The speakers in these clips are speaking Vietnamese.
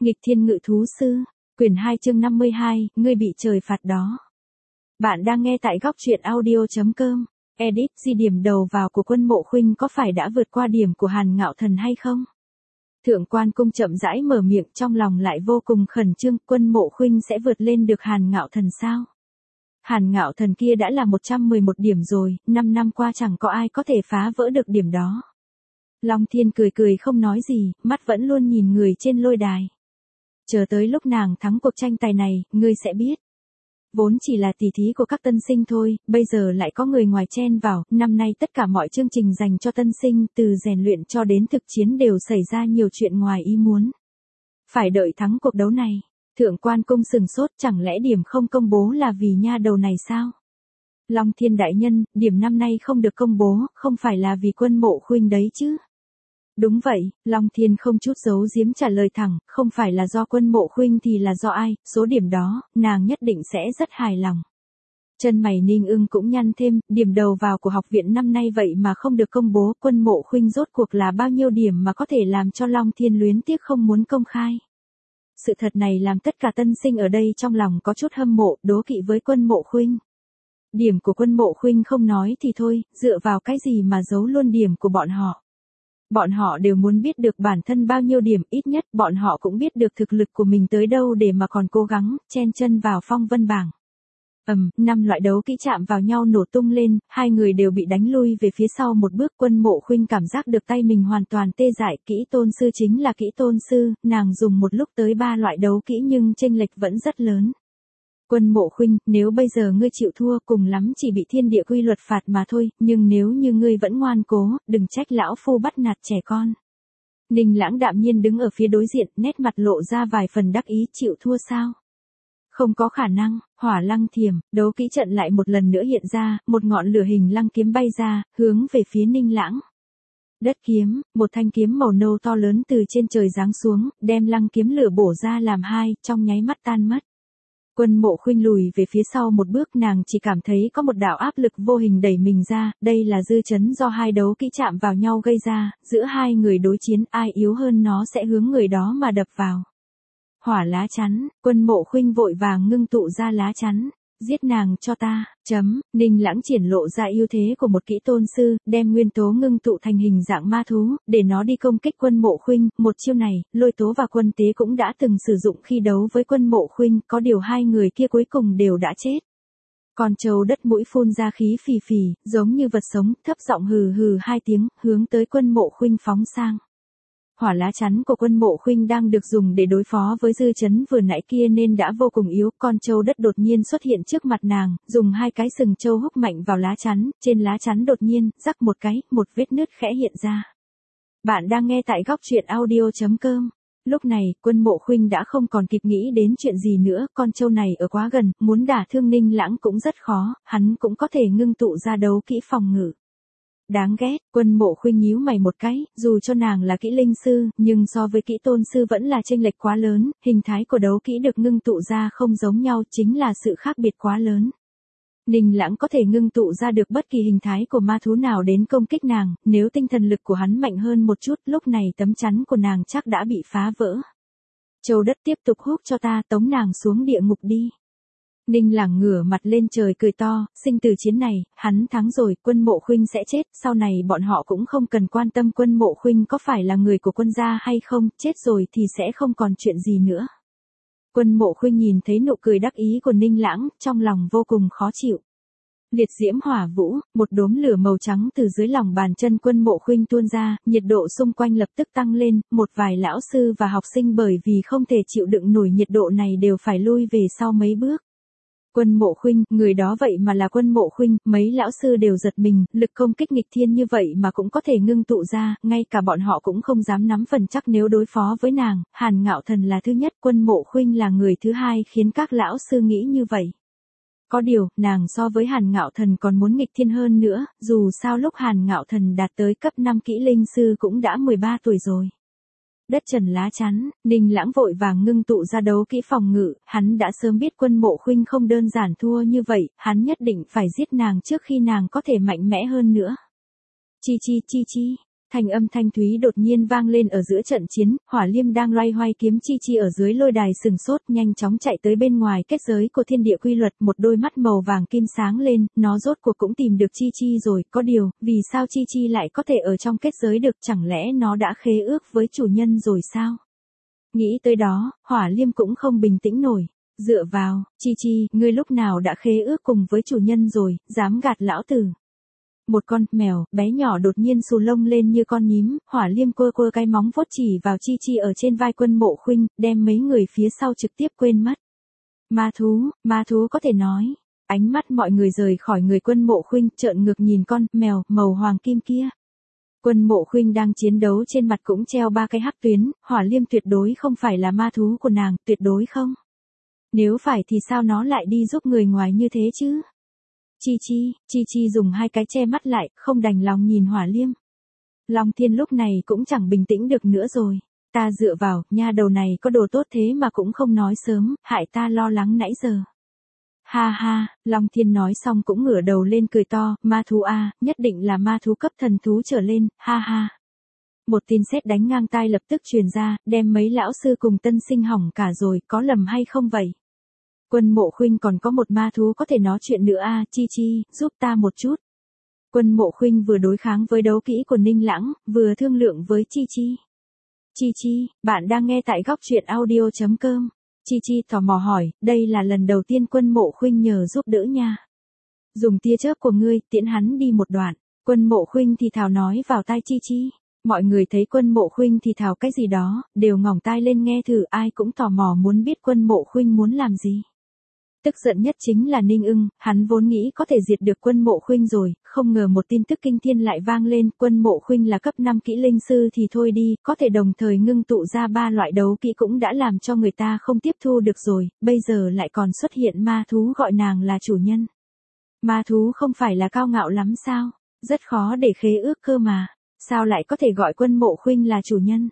Nghịch thiên ngự thú sư, quyển 2 chương 52, ngươi bị trời phạt đó. Bạn đang nghe tại góc truyện audio.com. Edit, điểm đầu vào của Quân Mộ Khuynh có phải đã vượt qua điểm của Hàn Ngạo Thần hay không? Thượng quan cung chậm rãi mở miệng, trong lòng lại vô cùng khẩn trương, Quân Mộ Khuynh sẽ vượt lên được Hàn Ngạo Thần sao? Hàn Ngạo Thần kia đã là 111 điểm rồi, 5 năm qua chẳng có ai có thể phá vỡ được điểm đó. Long Thiên cười cười không nói gì, mắt vẫn luôn nhìn người trên lôi đài. Chờ tới lúc nàng thắng cuộc tranh tài này, ngươi sẽ biết. Vốn chỉ là tỉ thí của các tân sinh thôi, bây giờ lại có người ngoài chen vào, năm nay tất cả mọi chương trình dành cho tân sinh, từ rèn luyện cho đến thực chiến đều xảy ra nhiều chuyện ngoài ý muốn. Phải đợi thắng cuộc đấu này. Thượng quan cung sừng sốt, chẳng lẽ điểm không công bố là vì nha đầu này sao? Long Thiên đại nhân, điểm năm nay không được công bố, không phải là vì Quân Mộ Khuynh đấy chứ? Đúng vậy, Long Thiên không chút giấu giếm trả lời thẳng, không phải là do Quân Mộ Khuynh thì là do ai, số điểm đó, nàng nhất định sẽ rất hài lòng. Chân mày Ninh Ưng cũng nhăn thêm, điểm đầu vào của học viện năm nay vậy mà không được công bố, Quân Mộ Khuynh rốt cuộc là bao nhiêu điểm mà có thể làm cho Long Thiên luyến tiếc không muốn công khai. Sự thật này làm tất cả tân sinh ở đây trong lòng có chút hâm mộ, đố kỵ với Quân Mộ Khuynh. Điểm của Quân Mộ Khuynh không nói thì thôi, dựa vào cái gì mà giấu luôn điểm của bọn họ. Bọn họ đều muốn biết được bản thân bao nhiêu điểm, ít nhất bọn họ cũng biết được thực lực của mình tới đâu để mà còn cố gắng, chen chân vào phong vân bảng. 5 loại đấu kỹ chạm vào nhau nổ tung lên, hai người đều bị đánh lui về phía sau một bước. Quân Mộ Khuynh cảm giác được tay mình hoàn toàn tê dại, kỹ tôn sư chính là kỹ tôn sư, nàng dùng một lúc tới 3 loại đấu kỹ nhưng chênh lệch vẫn rất lớn. Quân Mộ Khuynh, nếu bây giờ ngươi chịu thua cùng lắm chỉ bị thiên địa quy luật phạt mà thôi, nhưng nếu như ngươi vẫn ngoan cố, đừng trách lão phu bắt nạt trẻ con. Ninh Lãng đạm nhiên đứng ở phía đối diện, nét mặt lộ ra vài phần đắc ý, chịu thua sao? Không có khả năng. Hỏa Lăng Thiểm, đấu kỹ trận lại một lần nữa hiện ra, một ngọn lửa hình lăng kiếm bay ra, hướng về phía Ninh Lãng. Đất kiếm, một thanh kiếm màu nâu to lớn từ trên trời giáng xuống, đem lăng kiếm lửa bổ ra làm hai, trong nháy mắt tan mất. Quân Mộ Khuynh lùi về phía sau một bước, nàng chỉ cảm thấy có một đạo áp lực vô hình đẩy mình ra, đây là dư chấn do hai đấu kỹ chạm vào nhau gây ra, giữa hai người đối chiến ai yếu hơn nó sẽ hướng người đó mà đập vào. Hỏa lá chắn, Quân Mộ Khuynh vội vàng ngưng tụ ra lá chắn, giết nàng cho ta, Ninh Lãng triển lộ ra ưu thế của một kỹ tôn sư, đem nguyên tố ngưng tụ thành hình dạng ma thú, để nó đi công kích Quân Mộ Khuynh, một chiêu này, Lôi Tố và Quân Tế cũng đã từng sử dụng khi đấu với Quân Mộ Khuynh, có điều hai người kia cuối cùng đều đã chết. Con trâu đất mũi phun ra khí phì phì, giống như vật sống, thấp giọng hừ hừ hai tiếng, hướng tới Quân Mộ Khuynh phóng sang. Hỏa lá chắn của Quân Mộ Khuynh đang được dùng để đối phó với dư chấn vừa nãy kia nên đã vô cùng yếu, con trâu đất đột nhiên xuất hiện trước mặt nàng, dùng hai cái sừng trâu húc mạnh vào lá chắn, trên lá chắn đột nhiên, rắc một cái, một vết nứt khẽ hiện ra. Bạn đang nghe tại góc truyện audio.com. Lúc này, Quân Mộ Khuynh đã không còn kịp nghĩ đến chuyện gì nữa, con trâu này ở quá gần, muốn đả thương Ninh Lãng cũng rất khó, hắn cũng có thể ngưng tụ ra đấu kỹ phòng ngự. Đáng ghét, Quân Mộ Khuynh nhíu mày một cái, dù cho nàng là kỹ linh sư, nhưng so với kỹ tôn sư vẫn là chênh lệch quá lớn, hình thái của đấu kỹ được ngưng tụ ra không giống nhau, chính là sự khác biệt quá lớn. Ninh Lãng có thể ngưng tụ ra được bất kỳ hình thái của ma thú nào đến công kích nàng, nếu tinh thần lực của hắn mạnh hơn một chút, lúc này tấm chắn của nàng chắc đã bị phá vỡ. Châu đất tiếp tục húc cho ta, tống nàng xuống địa ngục đi. Ninh Lãng ngửa mặt lên trời cười to, sinh tử chiến này, hắn thắng rồi, Quân Mộ Khuynh sẽ chết, sau này bọn họ cũng không cần quan tâm Quân Mộ Khuynh có phải là người của quân gia hay không, chết rồi thì sẽ không còn chuyện gì nữa. Quân Mộ Khuynh nhìn thấy nụ cười đắc ý của Ninh Lãng, trong lòng vô cùng khó chịu. Liệt diễm hỏa vũ, một đốm lửa màu trắng từ dưới lòng bàn chân Quân Mộ Khuynh tuôn ra, nhiệt độ xung quanh lập tức tăng lên, một vài lão sư và học sinh bởi vì không thể chịu đựng nổi nhiệt độ này đều phải lui về sau mấy bước. Quân Mộ Khuynh, người đó vậy mà là Quân Mộ Khuynh, mấy lão sư đều giật mình, lực công kích nghịch thiên như vậy mà cũng có thể ngưng tụ ra, ngay cả bọn họ cũng không dám nắm phần chắc nếu đối phó với nàng, Hàn Ngạo Thần là thứ nhất, Quân Mộ Khuynh là người thứ hai khiến các lão sư nghĩ như vậy. Có điều, nàng so với Hàn Ngạo Thần còn muốn nghịch thiên hơn nữa, dù sao lúc Hàn Ngạo Thần đạt tới cấp 5 kỹ linh sư cũng đã 13 tuổi rồi. Đất trần lá chắn, Ninh Lãng vội vàng ngưng tụ ra đấu kỹ phòng ngự, hắn đã sớm biết Quân Mộ Khuynh không đơn giản thua như vậy, hắn nhất định phải giết nàng trước khi nàng có thể mạnh mẽ hơn nữa. Chi chi chi chi, thanh âm thanh thúy đột nhiên vang lên ở giữa trận chiến, Hỏa Liêm đang loay hoay kiếm chi chi ở dưới lôi đài sừng sốt, nhanh chóng chạy tới bên ngoài kết giới của thiên địa quy luật, một đôi mắt màu vàng kim sáng lên, nó rốt cuộc cũng tìm được chi chi rồi, có điều, vì sao chi chi lại có thể ở trong kết giới được, chẳng lẽ nó đã khế ước với chủ nhân rồi sao? Nghĩ tới đó, Hỏa Liêm cũng không bình tĩnh nổi. Dựa vào, chi chi, ngươi lúc nào đã khế ước cùng với chủ nhân rồi, dám gạt lão tử. Một con mèo bé nhỏ đột nhiên xù lông lên như con nhím, Hỏa Liêm quơ quơ cái móng vuốt chỉ vào chi chi ở trên vai Quân Mộ Khuynh, đem mấy người phía sau trực tiếp quên mất. Ma thú có thể nói. Ánh mắt mọi người rời khỏi người Quân Mộ Khuynh, trợn ngược nhìn con mèo màu hoàng kim kia. Quân Mộ Khuynh đang chiến đấu, trên mặt cũng treo 3 cái hắc tuyến, Hỏa Liêm tuyệt đối không phải là ma thú của nàng, tuyệt đối không. Nếu phải thì sao nó lại đi giúp người ngoài như thế chứ? Chi chi dùng 2 cái che mắt lại, không đành lòng nhìn Hỏa Liêm. Long Thiên lúc này cũng chẳng bình tĩnh được nữa rồi. Ta dựa vào, nha đầu này có đồ tốt thế mà cũng không nói sớm, hại ta lo lắng nãy giờ. Ha ha, Long Thiên nói xong cũng ngửa đầu lên cười to, ma thú a, nhất định là ma thú cấp thần thú trở lên, ha ha. Một tin sét đánh ngang tai lập tức truyền ra, đem mấy lão sư cùng tân sinh hỏng cả rồi, có lầm hay không vậy? Quân Mộ Khuynh còn có một ma thú có thể nói chuyện nữa a, chi chi, giúp ta một chút. Quân Mộ Khuynh vừa đối kháng với đấu kỹ của Ninh Lãng, vừa thương lượng với Chi Chi. Chi Chi, bạn đang nghe tại góc truyện audio.com. Chi Chi tò mò hỏi, đây là lần đầu tiên Quân Mộ Khuynh nhờ giúp đỡ nha. Dùng tia chớp của ngươi, tiễn hắn đi một đoạn. Quân Mộ Khuynh thì thào nói vào tai Chi Chi. Mọi người thấy Quân Mộ Khuynh thì thào cái gì đó, đều ngỏng tai lên nghe thử, ai cũng tò mò muốn biết Quân Mộ Khuynh muốn làm gì. Tức giận nhất chính là Ninh Ưng, hắn vốn nghĩ có thể diệt được Quân Mộ Khuynh rồi, không ngờ một tin tức kinh thiên lại vang lên, Quân Mộ Khuynh là cấp 5 kỹ linh sư thì thôi đi, có thể đồng thời ngưng tụ ra 3 loại đấu kỹ cũng đã làm cho người ta không tiếp thu được rồi, bây giờ lại còn xuất hiện ma thú gọi nàng là chủ nhân. Ma thú không phải là cao ngạo lắm sao, rất khó để khế ước cơ mà, sao lại có thể gọi Quân Mộ Khuynh là chủ nhân?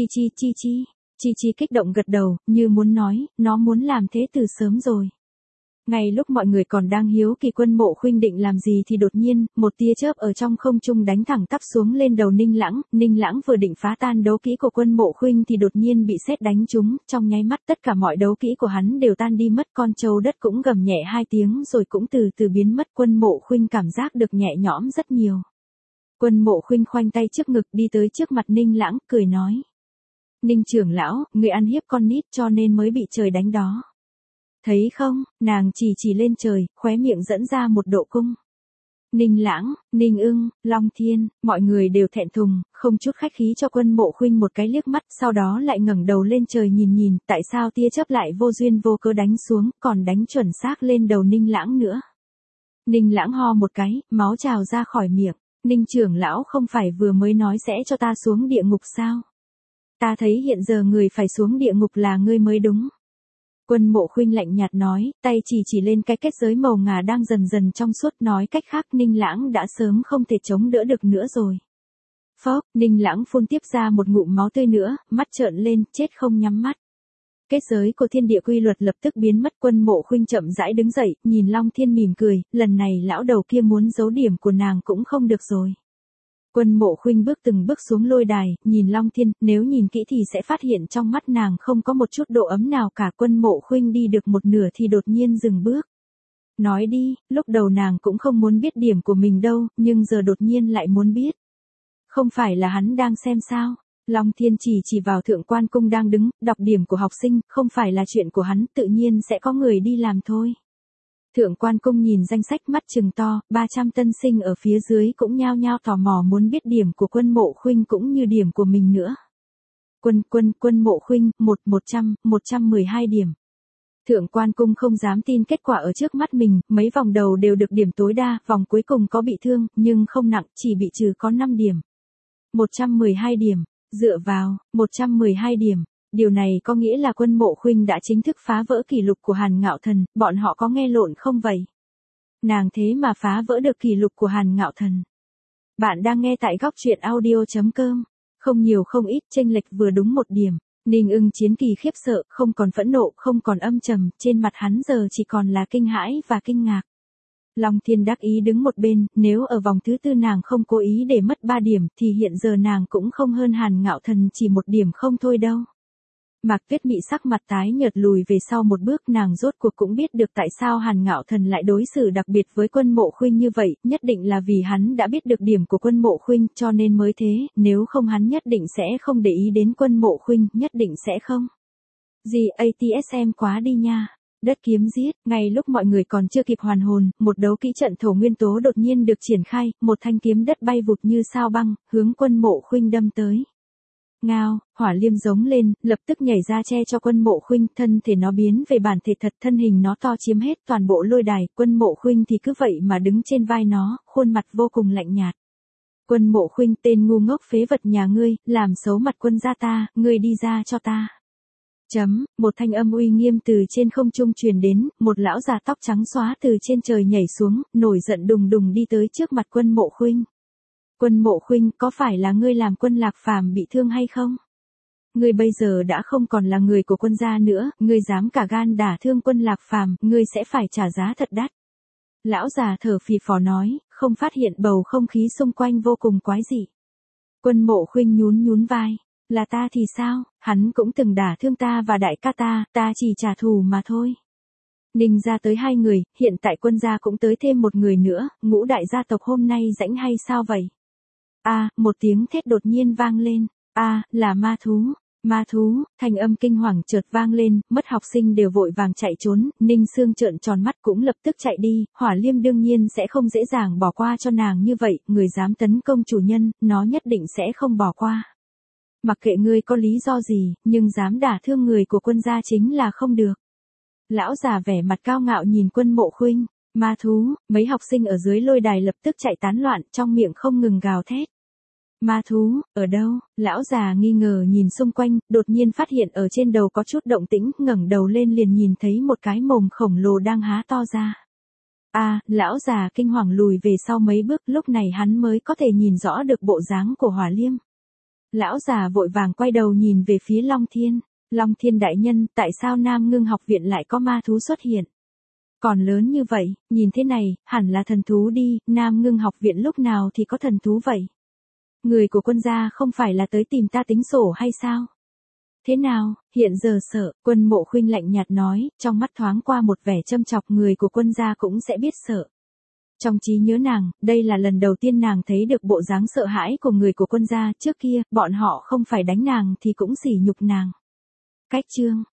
Chi Chi kích động gật đầu, như muốn nói, nó muốn làm thế từ sớm rồi. Ngay lúc mọi người còn đang hiếu kỳ Quân Mộ Khuynh định làm gì thì đột nhiên, một tia chớp ở trong không trung đánh thẳng tắp xuống lên đầu Ninh Lãng vừa định phá tan đấu kỹ của Quân Mộ Khuynh thì đột nhiên bị sét đánh trúng, trong nháy mắt tất cả mọi đấu kỹ của hắn đều tan đi mất, con trâu đất cũng gầm nhẹ 2 tiếng rồi cũng từ từ biến mất, Quân Mộ Khuynh cảm giác được nhẹ nhõm rất nhiều. Quân Mộ Khuynh khoanh tay trước ngực đi tới trước mặt Ninh Lãng, cười nói. Ninh trưởng lão, người ăn hiếp con nít cho nên mới bị trời đánh đó. Thấy không, nàng chỉ lên trời, khóe miệng dẫn ra một độ cung. Ninh Lãng, Ninh Ưng, Long Thiên, mọi người đều thẹn thùng, không chút khách khí cho Quân Mộ Khuynh một cái liếc mắt, sau đó lại ngẩng đầu lên trời nhìn, tại sao tia chớp lại vô duyên vô cớ đánh xuống, còn đánh chuẩn xác lên đầu Ninh Lãng nữa. Ninh Lãng ho một cái, máu trào ra khỏi miệng, Ninh trưởng lão không phải vừa mới nói sẽ cho ta xuống địa ngục sao? Ta thấy hiện giờ người phải xuống địa ngục là ngươi mới đúng. Quân Mộ Khuynh lạnh nhạt nói, tay chỉ lên cái kết giới màu ngà đang dần dần trong suốt, nói cách khác Ninh Lãng đã sớm không thể chống đỡ được nữa rồi. Phốc, Ninh Lãng phun tiếp ra một ngụm máu tươi nữa, mắt trợn lên, chết không nhắm mắt. Kết giới của thiên địa quy luật lập tức biến mất, Quân Mộ Khuynh chậm rãi đứng dậy, nhìn Long Thiên mỉm cười, lần này lão đầu kia muốn giấu điểm của nàng cũng không được rồi. Quân Mộ Khuynh bước từng bước xuống lôi đài, nhìn Long Thiên, nếu nhìn kỹ thì sẽ phát hiện trong mắt nàng không có một chút độ ấm nào cả. Quân Mộ Khuynh đi được một nửa thì đột nhiên dừng bước. Nói đi, lúc đầu nàng cũng không muốn biết điểm của mình đâu, nhưng giờ đột nhiên lại muốn biết. Không phải là hắn đang xem sao? Long Thiên chỉ vào Thượng Quan Cung đang đứng, đọc điểm của học sinh, không phải là chuyện của hắn, tự nhiên sẽ có người đi làm thôi. Thượng Quan Cung nhìn danh sách mắt trừng to, 300 tân sinh ở phía dưới cũng nhao nhao tò mò muốn biết điểm của Quân Mộ Khuynh cũng như điểm của mình nữa. Quân Mộ Khuynh, 112 điểm. Thượng Quan Cung không dám tin kết quả ở trước mắt mình, mấy vòng đầu đều được điểm tối đa, vòng cuối cùng có bị thương, nhưng không nặng, chỉ bị trừ có 5 điểm. 112 điểm, dựa vào, 112 điểm. Điều này có nghĩa là Quân Mộ Khuynh đã chính thức phá vỡ kỷ lục của Hàn Ngạo Thần, bọn họ có nghe lộn không vậy? Nàng thế mà phá vỡ được kỷ lục của Hàn Ngạo Thần. Bạn đang nghe tại góc truyện audio.com. Không nhiều không ít, chênh lệch vừa đúng 1 điểm. Ninh Ưng Chiến Kỳ khiếp sợ, không còn phẫn nộ, không còn âm trầm, trên mặt hắn giờ chỉ còn là kinh hãi và kinh ngạc. Long Thiên đắc ý đứng một bên, nếu ở vòng thứ tư nàng không cố ý để mất 3 điểm thì hiện giờ nàng cũng không hơn Hàn Ngạo Thần chỉ 1 điểm không thôi đâu. Mạc Tuyết Mị sắc mặt tái nhợt lùi về sau một bước, nàng rốt cuộc cũng biết được tại sao Hàn Ngạo Thần lại đối xử đặc biệt với Quân Mộ Khuynh như vậy, nhất định là vì hắn đã biết được điểm của Quân Mộ Khuynh cho nên mới thế, nếu không hắn nhất định sẽ không để ý đến Quân Mộ Khuynh, nhất định sẽ không. Gì ATSM quá đi nha. Đất kiếm giết, ngay lúc mọi người còn chưa kịp hoàn hồn, một đấu kỹ trận thổ nguyên tố đột nhiên được triển khai, một thanh kiếm đất bay vụt như sao băng, hướng Quân Mộ Khuynh đâm tới. Ngao, Hỏa Liêm giống lên, lập tức nhảy ra che cho Quân Mộ Khuynh, thân thể nó biến về bản thể thật, thân hình nó to chiếm hết toàn bộ lôi đài, Quân Mộ Khuynh thì cứ vậy mà đứng trên vai nó, khuôn mặt vô cùng lạnh nhạt. Quân Mộ Khuynh, tên ngu ngốc phế vật nhà ngươi, làm xấu mặt quân gia ta, ngươi đi ra cho ta. Một thanh âm uy nghiêm từ trên không trung truyền đến, một lão già tóc trắng xóa từ trên trời nhảy xuống, nổi giận đùng đùng đi tới trước mặt Quân Mộ Khuynh. Quân Mộ Khuynh, có phải là ngươi làm Quân Lạc Phàm bị thương hay không? Ngươi bây giờ đã không còn là người của quân gia nữa, ngươi dám cả gan đả thương Quân Lạc Phàm, ngươi sẽ phải trả giá thật đắt. Lão già thở phì phò nói, không phát hiện bầu không khí xung quanh vô cùng quái dị. Quân Mộ Khuynh nhún vai. Là ta thì sao, hắn cũng từng đả thương ta và đại ca ta chỉ trả thù mà thôi. Ninh ra tới 2 người, hiện tại quân gia cũng tới thêm 1 người nữa, Ngũ đại gia tộc hôm nay rãnh hay sao vậy? Một tiếng thét đột nhiên vang lên. Là ma thú. Ma thú, thanh âm kinh hoàng chợt vang lên, mất học sinh đều vội vàng chạy trốn, Ninh Sương trợn tròn mắt cũng lập tức chạy đi, Hỏa Liêm đương nhiên sẽ không dễ dàng bỏ qua cho nàng như vậy, người dám tấn công chủ nhân, nó nhất định sẽ không bỏ qua. Mặc kệ ngươi có lý do gì, nhưng dám đả thương người của quân gia chính là không được. Lão già vẻ mặt cao ngạo nhìn Quân Mộ Khuynh, ma thú, mấy học sinh ở dưới lôi đài lập tức chạy tán loạn, trong miệng không ngừng gào thét. Ma thú, ở đâu? Lão già nghi ngờ nhìn xung quanh, đột nhiên phát hiện ở trên đầu có chút động tĩnh, ngẩng đầu lên liền nhìn thấy một cái mồm khổng lồ đang há to ra. Lão già kinh hoàng lùi về sau mấy bước, lúc này hắn mới có thể nhìn rõ được bộ dáng của Hỏa Liêm. Lão già vội vàng quay đầu nhìn về phía Long Thiên. Long Thiên đại nhân, tại sao Nam Ngưng học viện lại có ma thú xuất hiện? Còn lớn như vậy, nhìn thế này, hẳn là thần thú đi, Nam Ngưng học viện lúc nào thì có thần thú vậy? Người của quân gia không phải là tới tìm ta tính sổ hay sao? Thế nào, hiện giờ sợ, Quân Mộ Khuynh lạnh nhạt nói, trong mắt thoáng qua một vẻ châm chọc, người của quân gia cũng sẽ biết sợ. Trong trí nhớ nàng, đây là lần đầu tiên nàng thấy được bộ dáng sợ hãi của người của quân gia, trước kia, bọn họ không phải đánh nàng thì cũng sỉ nhục nàng. Cách chương,